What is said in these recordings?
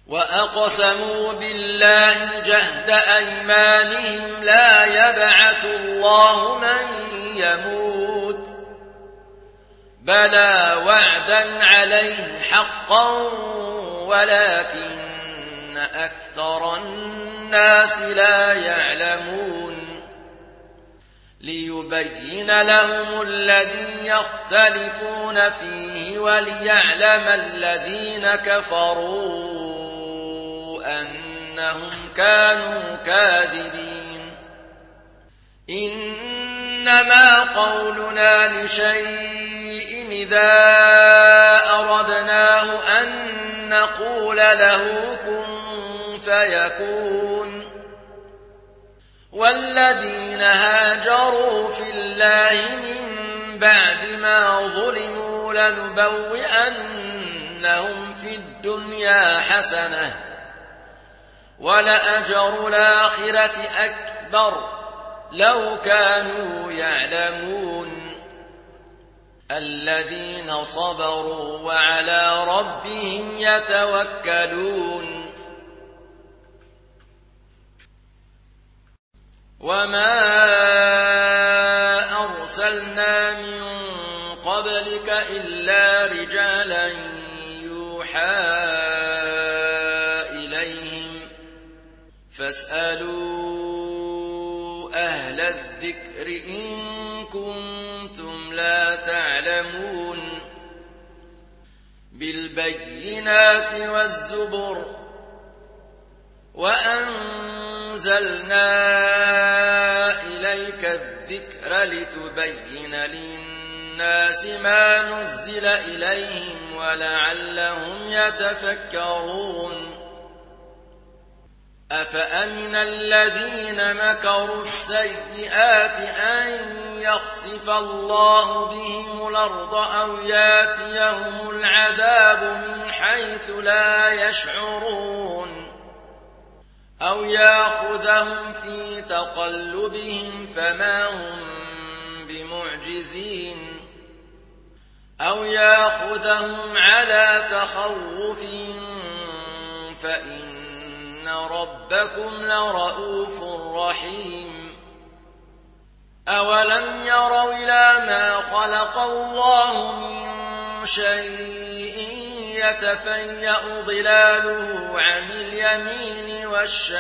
وأقسموا بالله جهد أيمانهم لا يبعث الله من يموت بلى وعدا عليه حقا ولكن أكثر الناس لا يعلمون ليبين لهم الذي يختلفون فيه وليعلم الذين كفروا أنهم كانوا كاذبين إنما قولنا لشيء إذا أردناه أن نقول له كن فيكون والذين هاجروا في الله من بعد ما ظلموا لنبوئنهم في الدنيا حسنة ولأجر الآخرة أكبر لو كانوا يعلمون الذين صبروا وعلى ربهم يتوكلون وما أرسلنا من قبلك إلا رجالا يوحى إليهم فاسألوا أهل الذكر إن كنتم لا تعلمون بالبينات والزبر وأنزلنا إليك الذكر لتبين للناس ما نزل إليهم ولعلهم يتفكرون أفأمن الذين مكروا السيئات أن يخسف الله بهم الأرض أو ياتيهم العذاب من حيث لا يشعرون أو ياخذهم في تقلبهم فما هم بمعجزين أو ياخذهم على تخوف فإن ربكم لرؤوف رحيم أولم يروا إلى ما خلق الله من شيء يتفيأ ظلاله عن اليمين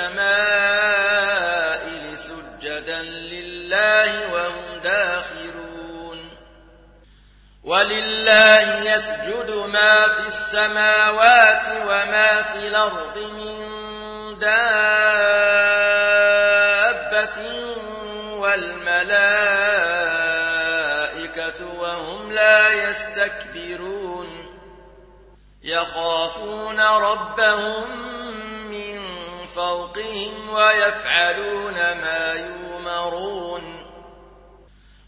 والشمائل سجدا لله وهم داخرون ولله يسجد ما في السماوات وما في الأرض من دابة والملائكة وهم لا يستكبرون يخافون ربهم من فوقهم ويفعلون ما يؤمرون